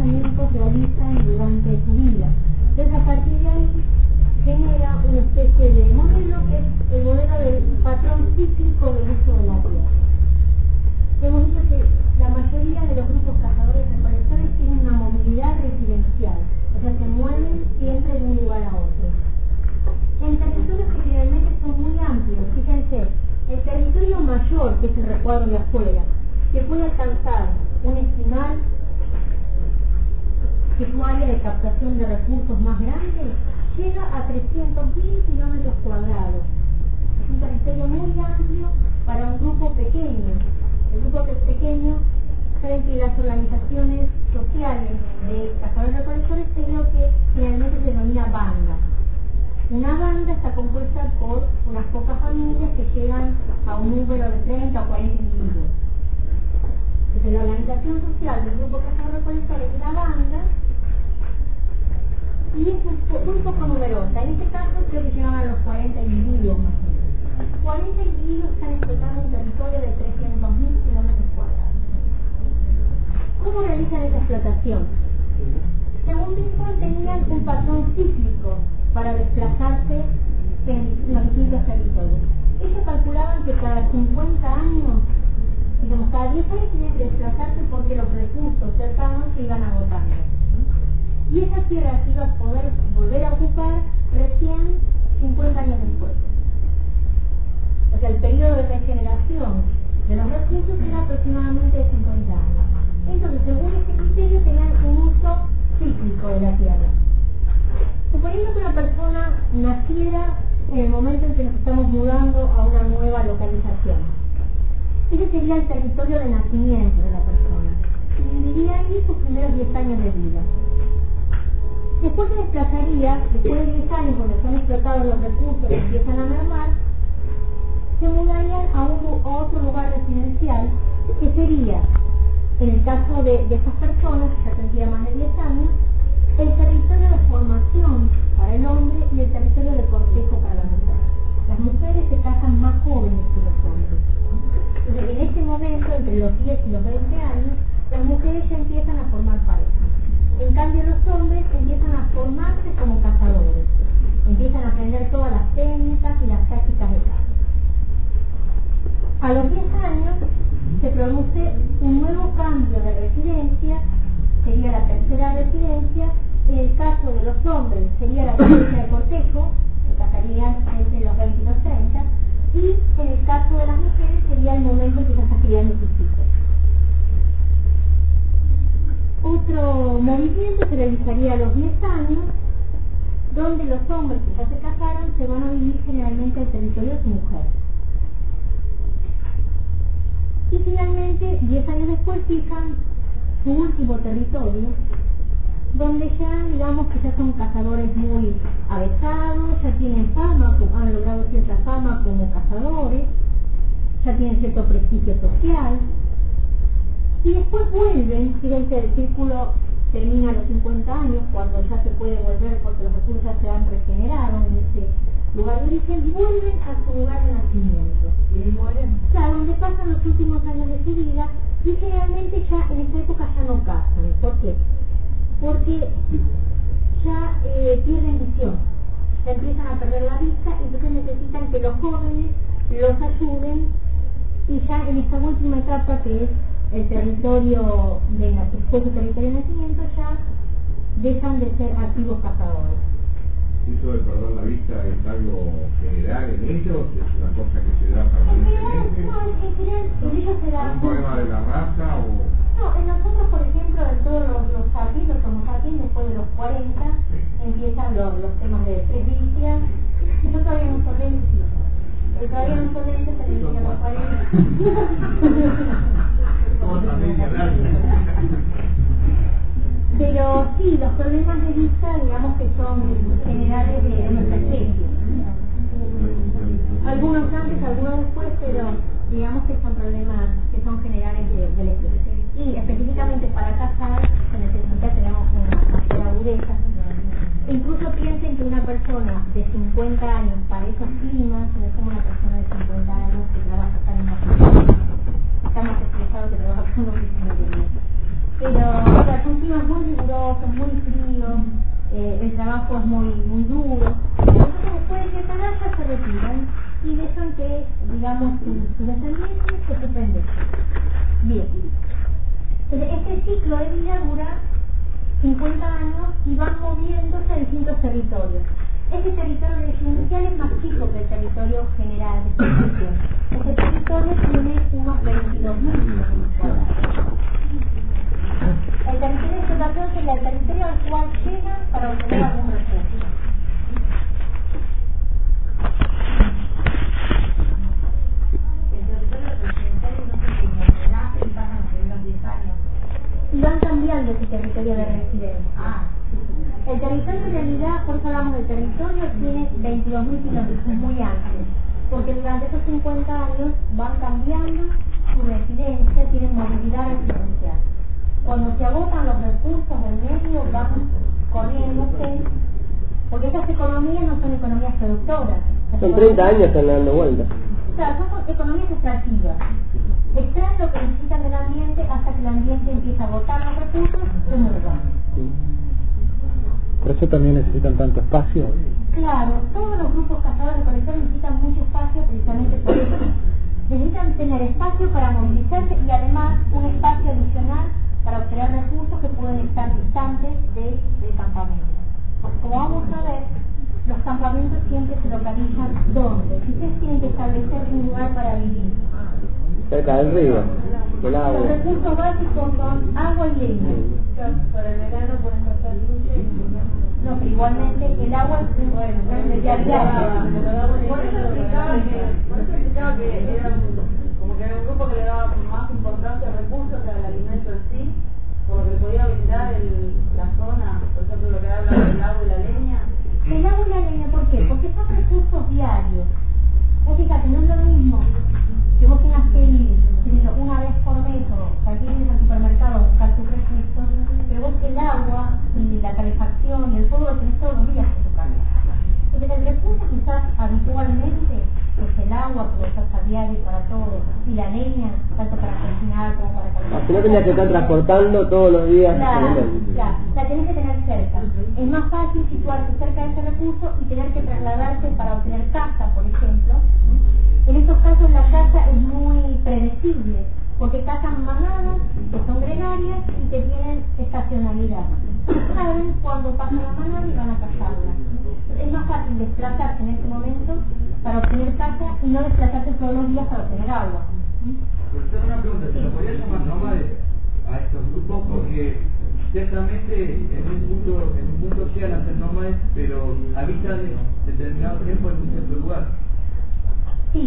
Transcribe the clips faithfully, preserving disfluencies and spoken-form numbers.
desplazamientos realizan durante su vida. Entonces, a partir de ahí, genera una especie de modelo que es el modelo del patrón cíclico del uso de la tierra. Hemos dicho que la mayoría de los grupos cazadores-recolectores tienen una movilidad residencial, o sea, se mueven siempre de un lugar a otro. En territorios que generalmente son muy amplios, fíjense, el territorio mayor, que es el recuadro de afuera, que puede alcanzar un estimar que su área de captación de recursos más grande llega a trescientos mil kilómetros cuadrados. Es un territorio muy amplio para un grupo pequeño. El grupo que es pequeño, saben que las organizaciones sociales de cazadores-recolectores es lo que generalmente se denomina banda. Una banda está compuesta por unas pocas familias que llegan a un número de treinta o cuarenta individuos. Entonces, la organización social del grupo cazador-recolector es la banda y es un po muy poco numerosa. En este caso creo que llegan a los cuarenta individuos más o menos. cuarenta individuos están explotando un territorio de trescientos mil kilómetros cuadrados. ¿Cómo realizan esa explotación? Según Bison, tenían un patrón cíclico para desplazarse en los distintos territorios. Ellos calculaban que cada cincuenta años, digamos, cada diez años tenían que desplazarse porque los recursos cercanos se iban agotando. Y esa tierra se iba a poder volver a ocupar recién cincuenta años después. O sea, el periodo de regeneración de los recursos era aproximadamente de cincuenta años. Entonces, según este criterio, tenían un uso cíclico de la tierra. Suponiendo que una persona naciera en el momento en que nos estamos mudando a una nueva localización, ese sería el territorio de nacimiento de la persona. Y viviría ahí sus primeros diez años de vida. Después se desplazaría, después de diez años, cuando son explotados los recursos y empiezan a mermar, se mudarían a, un, a otro lugar residencial, que sería, en el caso de, de esas personas, que ya tendría más de diez años, el territorio de formación para el hombre y el territorio de cortejo para la mujer. Las mujeres se casan más jóvenes que los hombres. Entonces, en este momento, entre los diez y los veinte años, las mujeres ya empiezan a formar pareja. En cambio, los hombres empiezan a formarse como cazadores. Empiezan a aprender todas las técnicas y las tácticas de caza. A los diez años se produce un nuevo cambio de residencia, sería la tercera residencia. En el caso de los hombres sería la residencia de cortejo, se casarían entre los veinte y los treinta, y en el caso de las mujeres sería el momento en que ya están criando sus hijos. Otro movimiento se realizaría a los diez años, donde los hombres que ya se casaron se van a vivir generalmente al territorio de su mujer. Y finalmente, diez años después, fijan su último territorio, donde ya, digamos que ya son cazadores muy avesados, ya tienen fama, han logrado cierta fama como cazadores, ya tienen cierto prestigio social, y después vuelven, fíjense, el círculo termina a los cincuenta años, cuando ya se puede volver porque los recursos ya se han regenerado en ese lugar de origen, vuelven a su lugar de nacimiento. Y mueren. Claro, donde pasan los últimos años de su vida, y generalmente ya en esta época ya no cazan. ¿Por qué? Porque ya eh, pierden visión, ya empiezan a perder la vista, y entonces necesitan que los jóvenes los ayuden, y ya en esta última etapa, que es el territorio de después del territorio de nacimiento, ya dejan de ser activos cazadores. ¿Eso de perder la vista es algo general en ellos? ¿Es una cosa que se da permanentemente? No, en general en ellos se da... ¿Es un problema de la raza o...? No, en nosotros, por ejemplo, en todos los, los jardines, los jardines, después de los cuarenta, sí, empiezan los, los temas de presbicia. Yo todavía no soy lentes, pero todavía no soy lentes, se les a los cuarenta. Pero sí, los problemas de vista, digamos que son generales de, de nuestra especie. Algunos antes, algunos después, pero digamos que son problemas que son generales de, de la especie. Y específicamente para cazar se necesita tener una mayor agudeza. Incluso piensen que una persona de cincuenta años para esos climas no es como una persona de cincuenta años que trabaja acá en una oficina. Está más estresado que trabaja con una oficina. Pero, claro, son climas muy rigurosos, muy fríos, eh, el trabajo es muy, muy duro. Entonces después de cierta edad ya se retiran y dejan que, digamos, su, su descendencia se ocupen de eso. Bien. Entonces este ciclo de vida dura cincuenta años y van moviéndose a distintos territorios. Este territorio residencial es más chico que el territorio general de explotación. Este territorio tiene unos veintidós mil kilómetros cuadrados. El territorio de explotación sería el territorio al cual llegan para obtener algún recurso. El territorio residencial es un pequeño, nace y pasan entre unos diez años. Y van cambiando ese territorio de residencia. Ah. El territorio en realidad, por eso hablamos del territorio, tiene veintidós mil kilómetros, es muy amplio, porque durante esos cincuenta años van cambiando su residencia, tienen movilidad residencial. Cuando se agotan los recursos del medio, van corriéndose, porque esas economías no son economías productoras. Son treinta años están dando vueltas. O sea, son economías extractivas. Extraen lo que necesitan del ambiente hasta que el ambiente empieza a agotar los recursos, se muevan. ¿Por eso también necesitan tanto espacio? Claro, todos los grupos cazadores-recolectores necesitan mucho espacio precisamente por eso. Necesitan tener espacio para movilizarse y además un espacio adicional para obtener recursos que pueden estar distantes de, del campamento. Porque como vamos a ver, los campamentos siempre se localizan ¿dónde? Si ustedes tienen que establecer un lugar para vivir. Cerca del río, del agua. Los recursos básicos son agua y leña. Para el verano pueden cortar luces. No, pero igualmente el agua es un bueno, ya ya. Por eso explicaba que, por eso explicaba que era como que era un grupo que le daba más importancia al recurso que al alimento en sí, por lo que podía brindar el, la zona, por ejemplo lo que habla del agua y la leña. El agua y la leña, ¿por qué? Porque son recursos diarios. Vos fíjate, no es lo mismo que vos tengas que ir una vez por mes o salir al supermercado a buscar tus recursos, pero vos el agua y la calefacción y el fuego lo tenés todos los días en tu casa. Entonces el recurso que usás habitualmente es el agua que usás a diario para todo, y la leña, tanto para cocinar como para calentar. Si no tenías que estar transportando todos los días. Claro, claro, la tenés que tener cerca. Es más fácil situarse cerca de ese recurso y tener que trasladarse para obtener caza, por ejemplo. En estos casos la caza es muy predecible, porque cazan manadas, que son gregarias y que tienen estacionalidad. Saben cuándo pasa la manada y van a cazarla. Es más fácil desplazarse en este momento para obtener caza y no desplazarse todos los días para obtener agua. Pero tengo una pregunta, ¿se lo podría llamar nómades a estos grupos? Porque ciertamente en un punto, en un punto llegan a ser nómades, pero habitan determinado tiempo en un cierto lugar. Sí,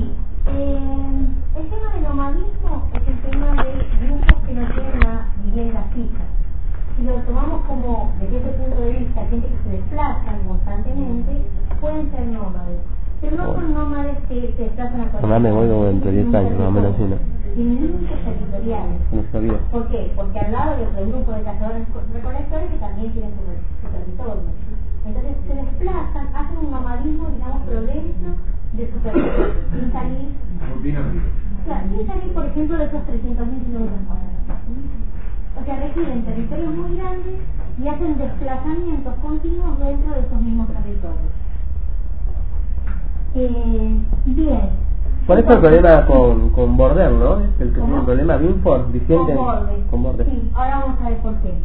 eh, el tema del nomadismo es el tema de grupos que no tienen una vivienda fija. Si lo tomamos como, desde ese punto de vista, gente que se desplaza constantemente, pueden ser nómades. Pero no son nómades que se desplazan a cualquier. Mamá, me voy como dentro de diez años, más o menos así, ¿no? Sin límites territoriales. No sabía. ¿Por qué? Porque al lado hay otro grupo de cazadores-recolectores que también tienen su, su territorio. Entonces se desplazan, hacen un nomadismo, digamos, pero dentro de su territorio, sin salir, claro, sin salir, por ejemplo, de esos trescientos mil kilómetros cuadrados. O sea, requieren territorios muy grandes y hacen desplazamientos continuos dentro de esos mismos territorios. Eh, bien. Por eso el problema con, con Border, ¿no? Es el que tiene un problema Binford, Vicente. Con Border. Con Border. Sí, ahora vamos a ver por qué.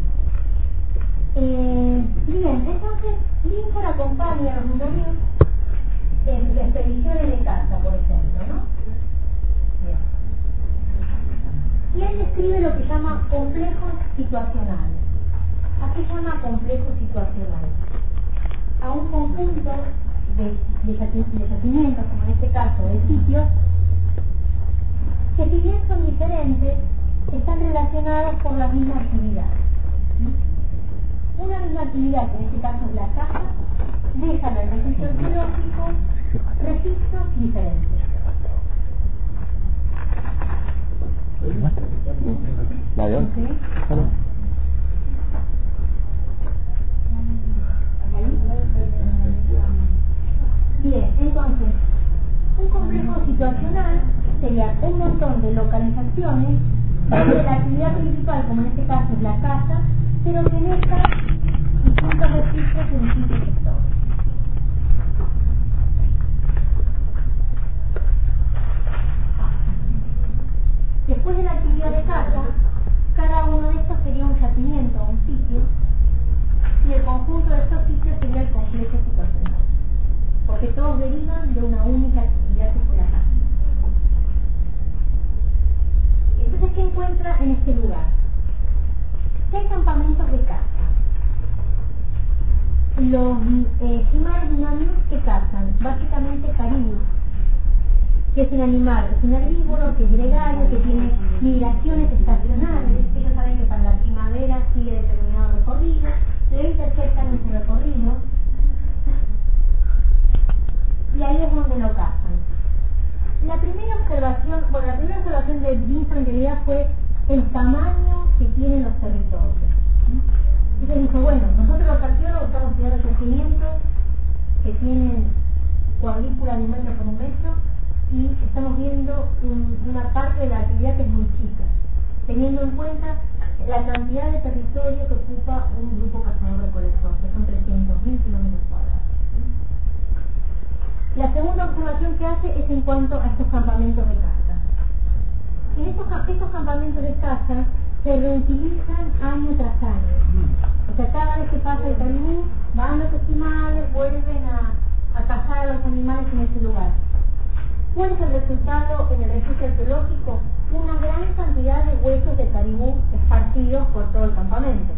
Eh, bien, entonces, Binford acompaña a los números en expediciones de caza, por ejemplo, ¿no? Bien. Y él describe lo que llama complejos situacionales. ¿A qué llama complejo situacional? A un conjunto de, de, de yacimientos, como en este caso de sitios, que si bien son diferentes, están relacionados por la misma actividad. Una misma actividad, que en este caso es la caza, deja en el registro arqueológico registros diferentes. ¿La vio? ¿Sí? Bien, entonces, un complejo situacional sería un montón de localizaciones donde la actividad principal, como en este caso es la casa, pero que en esta distintos registros en distintos sectores. Después de la actividad de casa, cada uno de estos sería un yacimiento o un sitio, y el conjunto de estos sitios sería el complejo situacional, porque todos derivan de una única actividad que fue la casa. Entonces, ¿qué encuentra en este lugar? ¿Qué hay campamentos de caza? Los eh, jimares dinámicos que cazan, básicamente caribú, que es un animal, es un herbívoro, que es gregario, que tiene migraciones estacionales. Ellos saben que para la primavera sigue determinado recorrido, le interceptan en su recorrido, y ahí es donde lo cazan. La primera observación, bueno, la primera observación de Vincent en realidad fue el tamaño que tienen los territorios. Entonces dijo, bueno, nosotros los arqueólogos estamos estudiando yacimientos que tienen cuadrícula de un metro por un metro, y estamos viendo un, una parte de la actividad que es muy chica, teniendo en cuenta la cantidad de territorio que ocupa un grupo cazador-recolector, que son trescientos mil kilómetros cuadrados. La segunda observación que hace es en cuanto a estos campamentos de caza. En estos, estos campamentos de caza se reutilizan año tras año. O sea, cada vez que pasa el caribú, van los esquimales, vuelven a, a cazar a los animales en ese lugar. ¿Cuál es el resultado en el registro arqueológico? Una gran cantidad de huesos de caribú esparcidos por todo el campamento.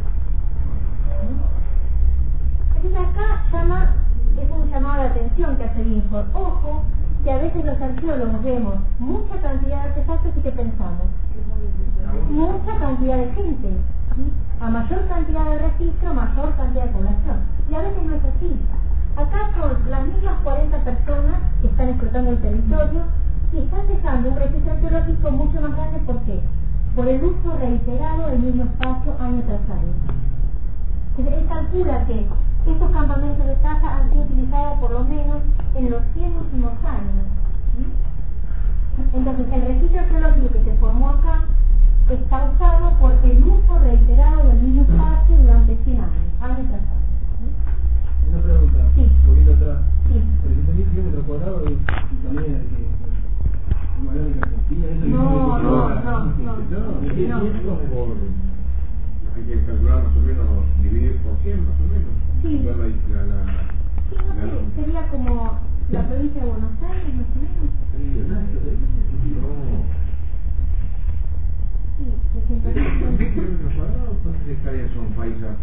Entonces acá llama, es un llamado de atención que hace Binford. Ojo, que a veces los arqueólogos vemos mucha cantidad de artefactos y ¿qué pensamos? Mucha cantidad de gente. A mayor cantidad de registro, mayor cantidad de población. Y a veces no es así. Acá son las mismas cuarenta personas que están explotando el territorio y están dejando un registro arqueológico mucho más grande. ¿Por qué? Por el uso reiterado del mismo espacio año tras año. Entonces, él calcula que estos campamentos de caza han sido utilizados por lo menos en los cien últimos años. Entonces, el registro arqueológico que se formó acá está usado por el uso reiterado del mismo espacio durante cien años, año tras año. Una pregunta, sí. Un poquito atrás. Sí. trescientos mil kilómetros cuadrados y también es mayor que Argentina. No, no, no, no. no. Hay que calcular más o menos, dividir por cien más o menos. Sí. Ver la, la, la, Sí, no la, sé, sería como la provincia de Buenos Aires, más o menos. No. Sí, trescientos ¿mil kilómetros cuadrados? ¿Cuántas hectáreas son paisas?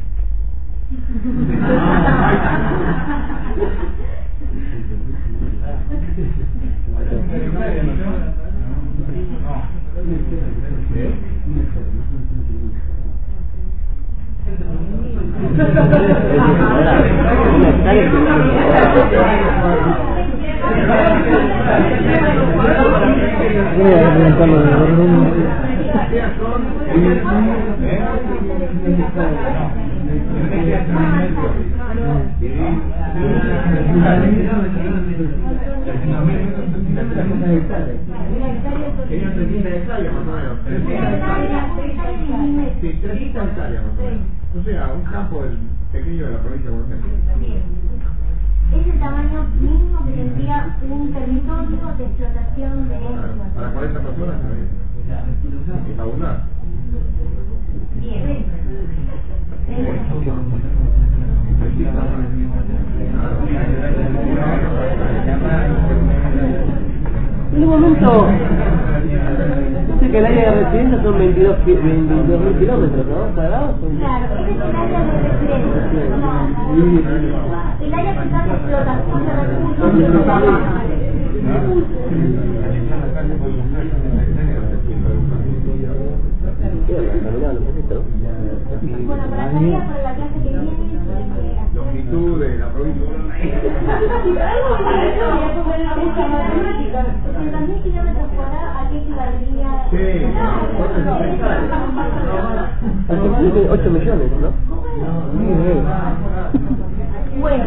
Sí, trescientas hectáreas más o menos. O sea, un campo pequeño de la provincia de Buenos Aires. Es el tamaño mínimo que tendría un territorio de explotación de Para, para cuarenta personas también. Es abundante. Bien. En un momento, dice que el área de residencia son veintidós mil kilómetros, ¿no? ¿Cuadrados? Claro, ese es el área de residencia. No, el área que está de explotación de recursos. Bueno, para la tarea, para la clase que viene, longitud de la provincia de Buenos Aires. setenta mil kilómetros cuadrados, ¿a qué equivaldría? Sí. ocho millones, ¿no? Bueno.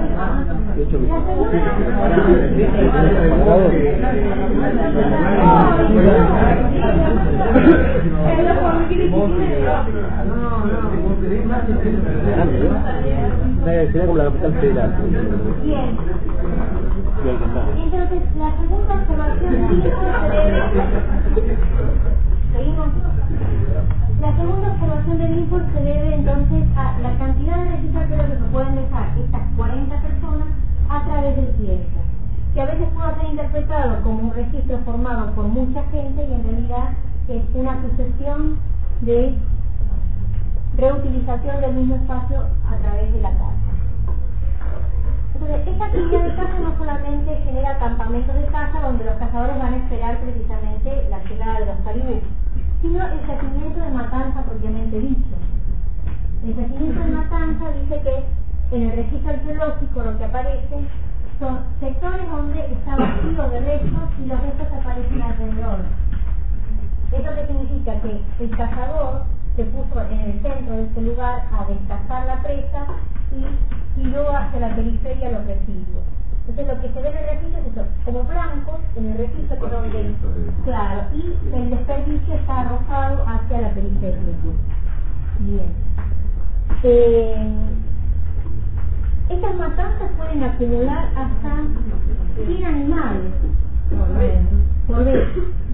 ocho millones. La segunda... Sería como la capital federal. Bien. Entonces, la segunda observación de Lincoln se debe... ¿Seguimos? La segunda observación de Lincoln se debe entonces a la cantidad de registros que se pueden dejar estas cuarenta personas a través del tiempo, que a veces puede ser interpretado como un registro formado por mucha gente y en realidad es una sucesión de reutilización del mismo espacio a través de la casa. Entonces, esta actividad de caza no solamente genera campamentos de caza donde los cazadores van a esperar precisamente la llegada de los caribús, sino el yacimiento de matanza propiamente dicho. El yacimiento de matanza dice que en el registro arqueológico lo que aparece son sectores donde está vacío de restos y los restos aparecen alrededor. ¿Eso qué significa? Que el cazador se puso en el centro de este lugar a descazar la presa y tiró hacia la periferia los residuos. Entonces lo que se ve en el registro es eso, como blancos en el registro que donde, claro, y el desperdicio está arrojado hacia la periferia. Bien. Eh, estas matanzas pueden acumular hasta cien animales por vez.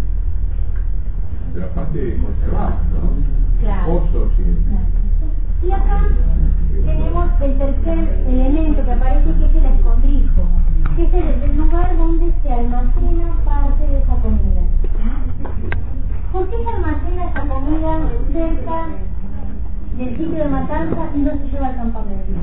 Pero aparte conservados, ¿no? Claro. Osos y... Claro. Y acá tenemos el tercer elemento que aparece, que es el escondrijo, que es el, el lugar donde se almacena parte de esa comida. ¿Por qué se almacena esa comida cerca del sitio de matanza y no se lleva al campamento?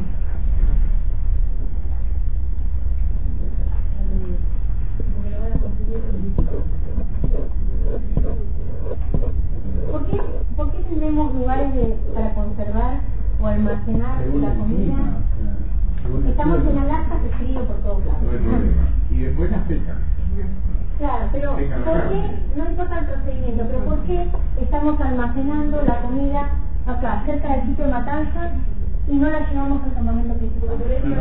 ¿Por qué, ¿Por qué tendremos lugares de, para conservar o almacenar la comida? Estamos en Alaska, que es frío por todos lados. No hay problema. Y después la secan. Claro, pero ¿por qué? No importa el procedimiento, pero ¿por qué estamos almacenando la comida acá, cerca del sitio de matanza, y no la llevamos al campamento principal?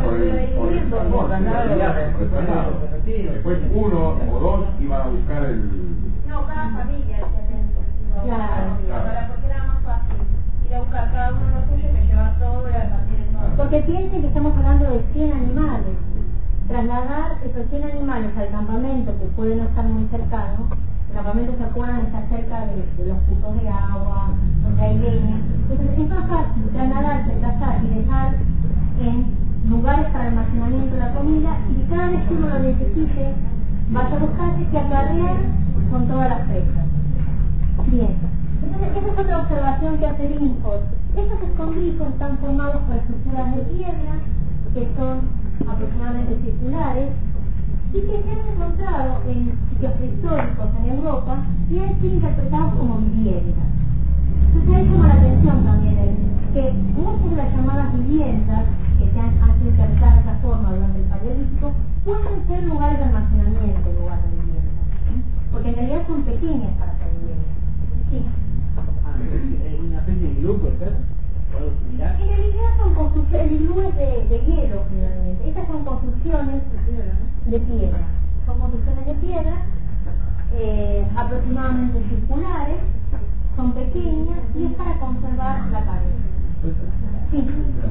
Después uno o dos iban a buscar el... No, cada familia. Claro. Para porque era más fácil ir a buscar cada uno lo suyo que llevar todo y repartir en todo. Porque piensen que estamos hablando de cien animales. Trasladar esos cien animales al campamento, que puede no estar muy cercano, el campamento, se acuerdan, está cerca de, de los puntos de agua, donde hay leña. Entonces es más fácil trasladarse, trazar y dejar en lugares para almacenamiento de la comida, y que cada vez que uno lo necesite vaya a buscarse que acarrear con todas las presas. Bien, entonces esa es otra observación que hace Lincoln. Estos escondrijos están formados por estructuras de piedra que son aproximadamente circulares y que se han encontrado en sitios históricos en Europa y han sido interpretados como viviendas. Entonces ahí llama la atención también el, que muchas de las llamadas viviendas que se han, han sido interpretadas de esta forma durante el Paleolítico pueden ser lugares de almacenamiento en lugar de viviendas, ¿sí? Porque en realidad son pequeñas para ser viviendas. Sí. ¿Es una especie de iglú, puede ser? ¿Puedo mirar? En realidad son construcciones, el iglú es de, de hielo generalmente. Estas son construcciones de piedra. Son construcciones de piedra eh, aproximadamente circulares, son pequeñas y es para conservar la carne. Sí.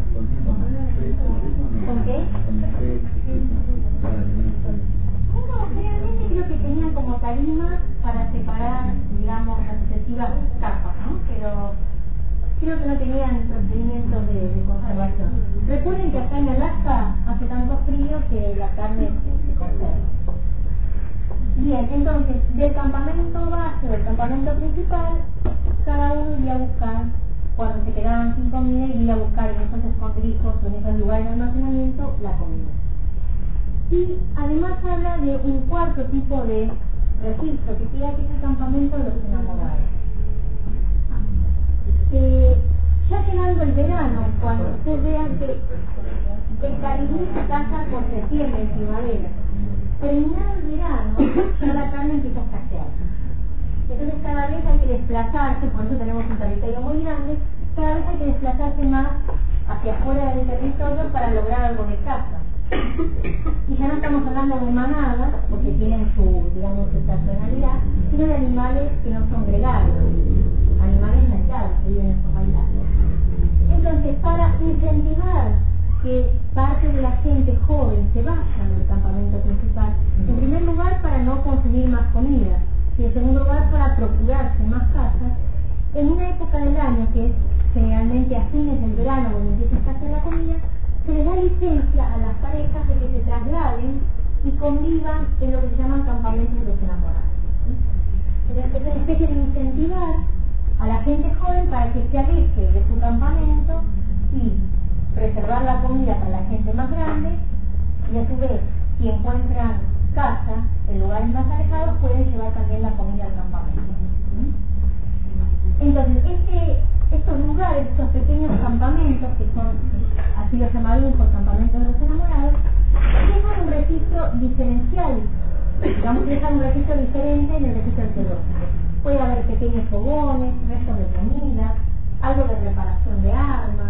¿Con qué? Bueno, generalmente creo que tenían como tarima para separar, digamos, las sucesivas capas, ¿no? Pero creo que no tenían procedimientos de, de conservación. Recuerden que acá en Alaska hace tanto frío que la carne se conserva. Bien, entonces, del campamento base o del campamento principal, cada uno iba a buscar, cuando se quedaban sin comida, iba a buscar en esos escondrijos o en esos lugares de almacenamiento la comida. Y además habla de un cuarto tipo de registro, que sería que es el campamento de los enamorados. Eh, ya llegando el verano, cuando ustedes vean que el caribú se caza por septiembre, en primavera, terminado el verano, ya la carne empieza a escasear. Entonces cada vez hay que desplazarse, por eso tenemos un territorio muy grande, cada vez hay que desplazarse más hacia afuera del territorio para lograr algo de caza. Y ya no estamos hablando de manadas, porque tienen su, digamos, su estacionalidad, sino de animales que no son gregarios, animales aislados que viven en esos aislados. Entonces, para incentivar que parte de la gente joven se vaya del campamento principal, en primer lugar para no consumir más comida, y en segundo lugar para procurarse más casas, en una época del año que es generalmente a fines del verano cuando empieza a escasear la comida, se les da licencia a las parejas de que se trasladen y convivan en lo que se llaman campamentos de los enamorados. Entonces es una especie de incentivar a la gente joven para que se aleje de su campamento y preservar la comida para la gente más grande, y a su vez, si encuentran casa en lugares más alejados, pueden llevar también la comida al campamento. Entonces, este, estos lugares, estos pequeños campamentos, que son así los llamados por campamentos de los enamorados, dejan un registro diferencial, digamos que dejan un registro diferente en el registro arqueológico. Puede haber pequeños fogones, restos de comida, algo de reparación de armas.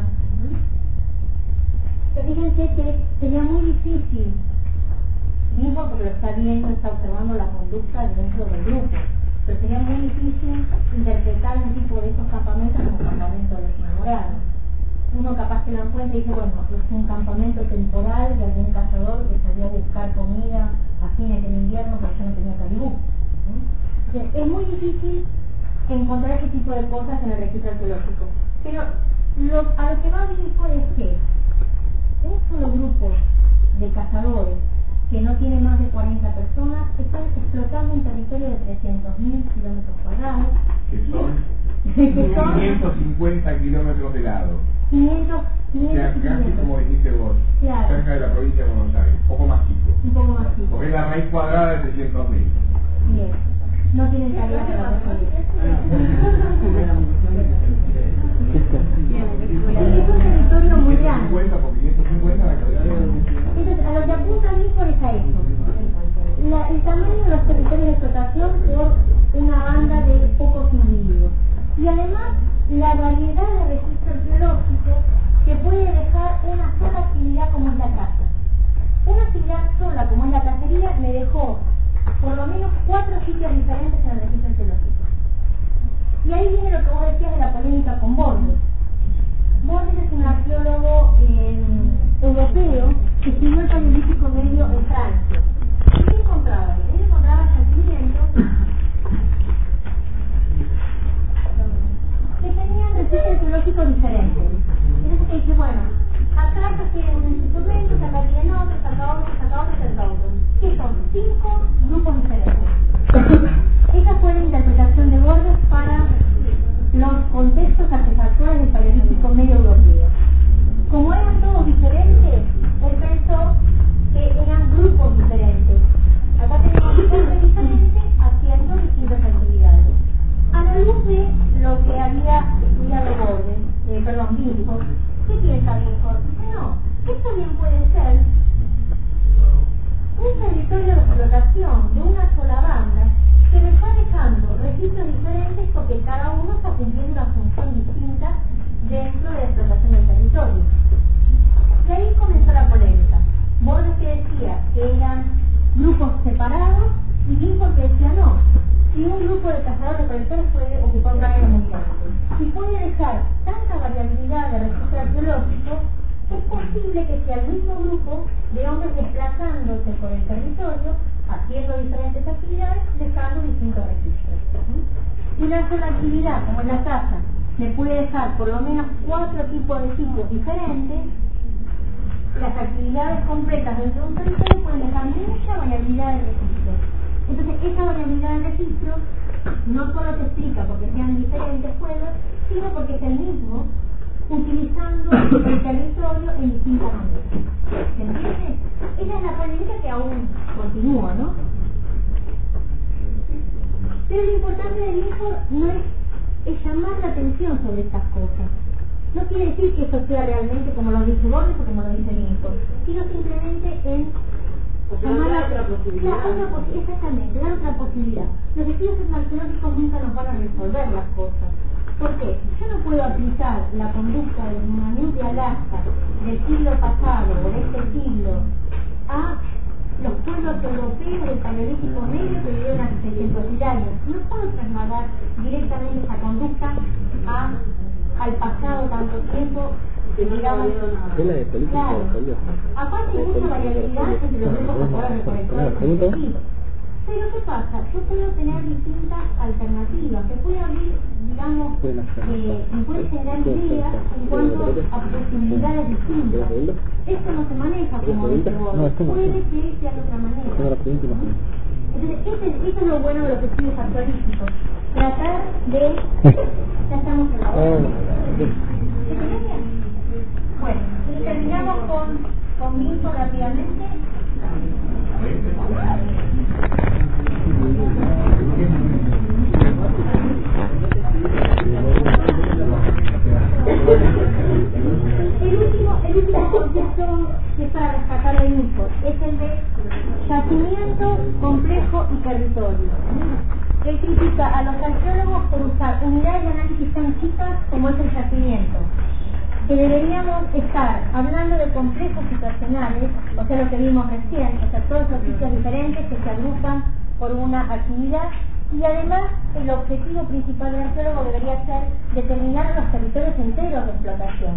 Pero fíjense que sería muy difícil, mismo porque lo está viendo, está observando la conducta dentro del grupo, pero sería muy difícil interpretar un tipo de estos campamentos como campamento de los enamorados. Uno capaz que lo encuentra y dice, bueno, es un campamento temporal de algún cazador que salió a buscar comida a fines del invierno porque ya no tenía caribú. Entonces, es muy difícil encontrar ese tipo de cosas en el registro arqueológico. Pero lo, a lo que va a venir es que un solo grupo de cazadores que no tiene más de cuarenta personas están explotando un territorio de trescientos mil kilómetros cuadrados. Que son, que son quinientos cincuenta kilómetros de lado. quinientos, O sea, casi como dijiste vos, claro, cerca de la provincia de Buenos Aires, un poco más chico. un poco más chico. Porque es la raíz cuadrada de trescientos mil. Bien. No tienen tarea para resolver. Es un territorio muy grande. quinientos cincuenta por quinientos cincuenta la calidad de... Entonces, a lo que apunta Milford es a eso. La, el tamaño de los territorios de explotación por una banda de pocos individuos. Y además, la variedad de registros arqueológicos que puede dejar una sola actividad como es la caza. Una actividad sola como es la cacería me dejó por lo menos cuatro sitios diferentes en el registro arqueológico. Y ahí viene lo que vos decías de la polémica con Borges. Borges es un arqueólogo eh, europeo que estudió el Paleolítico Medio en Francia. ¿Qué encontraba? Él encontraba yacimientos que tenían registros arqueológicos diferentes. Entonces dice, bueno, acá tiene un instrumento, acá tiene otro, acá otro, acá otro, acá otro. ¿Qué son? Cinco grupos diferentes. Esa fue la interpretación de Borges para los contextos artefactuales del Paleolítico Medio Europeo. Como eran todos diferentes, él pensó que eran grupos diferentes. Acá tenemos gente diferente haciendo distintas actividades. A la luz de lo que había estudiado Borges, eh, perdón, Milford, ¿qué piensa Milford? Dice, no, esto bien puede ser un territorio de explotación de una sola banda que me está dejando registros diferentes porque cada uno está cumpliendo una función distinta dentro de la explotación del territorio. Y ahí comenzó la polémica. Borges que decía que eran grupos separados y Milford que decía no. Si un grupo de cazadores recolectores puede ocupar un área muy grande y puede dejar tanta variabilidad de registro arqueológico, es posible que sea el mismo grupo de hombres desplazándose por el territorio, haciendo diferentes actividades, dejando distintos registros. ¿Sí? Una sola actividad, como en la caza, le puede dejar por lo menos cuatro tipos de sitios diferentes. Las actividades completas dentro de un territorio pueden dejar mucha variabilidad de registros. Entonces, esa variabilidad de registros no solo se explica porque sean diferentes pueblos, sino porque es el mismo, utilizando el territorio en distintas maneras. ¿Se entiende? Esa es la polémica que aún continúa, ¿no? Pero lo importante del info no es, es llamar la atención sobre estas cosas. No quiere decir que eso sea realmente como lo dice Borges o como lo dice el info, sino simplemente en llamar la otra posibilidad. Otra pos exactamente, dar otra posibilidad. Los estudios arqueológicos nunca nos van a resolver las cosas. ¿Por qué? Yo no puedo aplicar la conducta de una de Alaska del siglo pasado o de este siglo a los pueblos europeos del Paleolítico Medio que vivieron hace seiscientos mil años. No puedo trasladar directamente esa conducta a, al pasado tanto tiempo que digamos, claro. Aparte hay mucha variabilidad entre los grupos corporales recolectores. Pero ¿qué pasa? Yo puedo tener distintas alternativas, que puede abrir, digamos, eh, me puede generar ideas en cuanto a posibilidades distintas. Esto no se maneja como dice vos, puede que sea de otra manera. Entonces, este, esto es lo bueno de los estudios actualísticos, tratar de... Ya estamos en la hora. ¿Se tiene bien? Bueno, y terminamos con, con Milton rápidamente. El último, el último concepto que es para rescatar de Milford es el de yacimiento, complejo y territorio. Él critica a los arqueólogos por usar unidades de análisis tan chicas como es el yacimiento, que deberíamos estar hablando de complejos situacionales, o sea, lo que vimos recién, o sea, todos los sitios diferentes que se agrupan por una actividad, y además el objetivo principal del arqueólogo debería ser determinar los territorios enteros de explotación.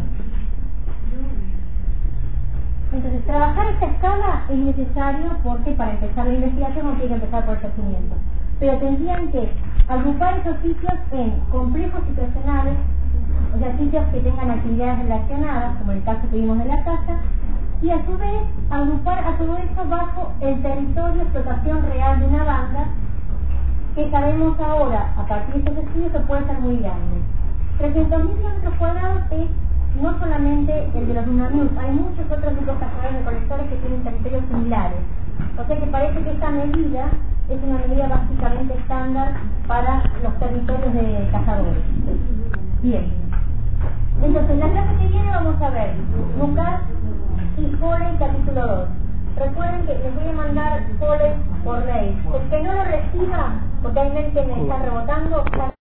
Entonces, trabajar esta escala es necesario porque para empezar la investigación uno tiene que empezar por el yacimiento, pero tendrían que agrupar esos sitios en complejos situacionales, o sea, sitios que tengan actividades relacionadas, como el caso que vimos de la casa, y a su vez agrupar a todo eso bajo el territorio de explotación real de una banda, que sabemos ahora, a partir de estos estudios, que puede ser muy grande. trescientos mil kilómetros cuadrados es no solamente el de los Nunanus, hay muchos otros grupos cazadores recolectores que tienen territorios similares. O sea que parece que esta medida es una medida básicamente estándar para los territorios de cazadores. Bien. Entonces, en la clase que viene vamos a ver Lucas y Foley capítulo dos. Recuerden que les voy a mandar Foley por mail. El que no lo reciba, porque hay mail que me están rebotando,